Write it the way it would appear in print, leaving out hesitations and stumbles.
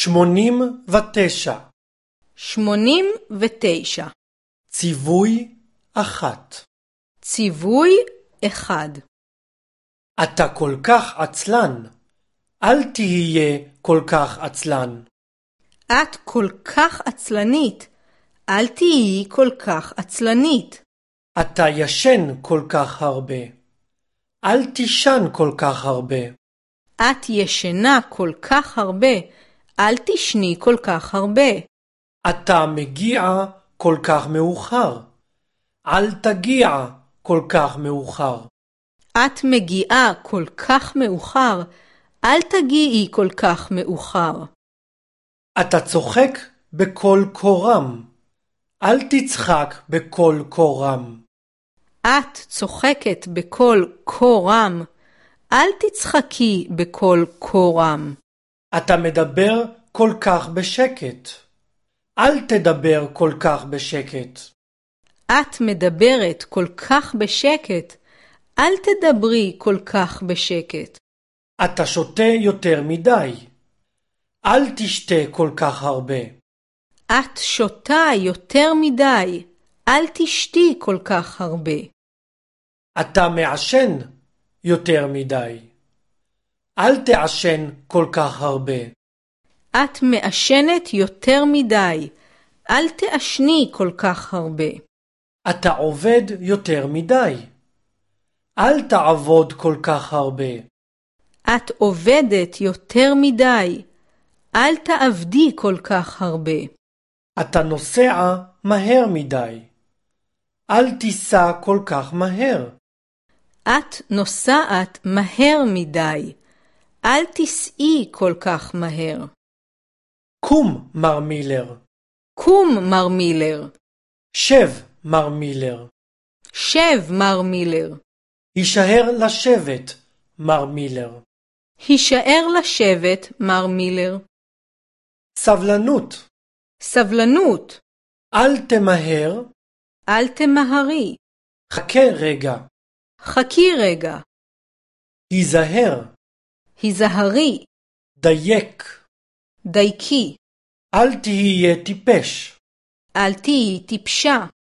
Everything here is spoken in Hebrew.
89. 89. ציווי 1. ציווי 1. אתה כל כך עצלן. אל תהיה כל כך עצלן. את כל כך עצלנית. אל תהיי כל כך עצלנית. אתה ישן כל כך הרבה. אל תישן כל כך הרבה. את ישנה כל כך הרבה. אל תשני כל כך הרבה. אתה מגיע כל כך מאוחר. אל תגיע כל כך מאוחר. את מגיעה כל כך מאוחר. אל תגיעי כל כך מאוחר. אתה צוחק בקול קורם. אל תצחק בקול קורם. את צוחקת בקול קורם. אל תצחקי בקול קורם. אתה מדבר כל כך בשקט. אל תדבר כל כך בשקט. את מדברת כל כך בשקט. אל תדברי כל כך בשקט. אתה שותה יותר מדי. אל תשתה כל כך הרבה. את שותה יותר מדי. אל תשתי כל כך הרבה. אתה מעשן יותר מדי. אל תעשן כל כך הרבה. את מעשנת יותר מדי. אל תעשני כל כך הרבה. אתה עובד יותר מדי. אל תעבוד כל כך הרבה. את עובדת יותר מדי. אל תעבדי כל כך הרבה. אתה נוסע מהר מדי. אל תיסע כל כך מהר. את נוסעת מהר מדי. אל תיסעי כל כך מהר. קום, מר מילר. קום, מר מילר. שב, מר מילר. שב, מר מילר. הישאר לשבת, מר מילר. הישאר לשבת, מר מילר. סבלנות. סבלנות. אל תמהר. אל תמהרי. חכה רגע. חכי רגע. היזהר. היזהרי. דייק. דייקי. אל תהיה טיפש. אל תהיי טיפשה.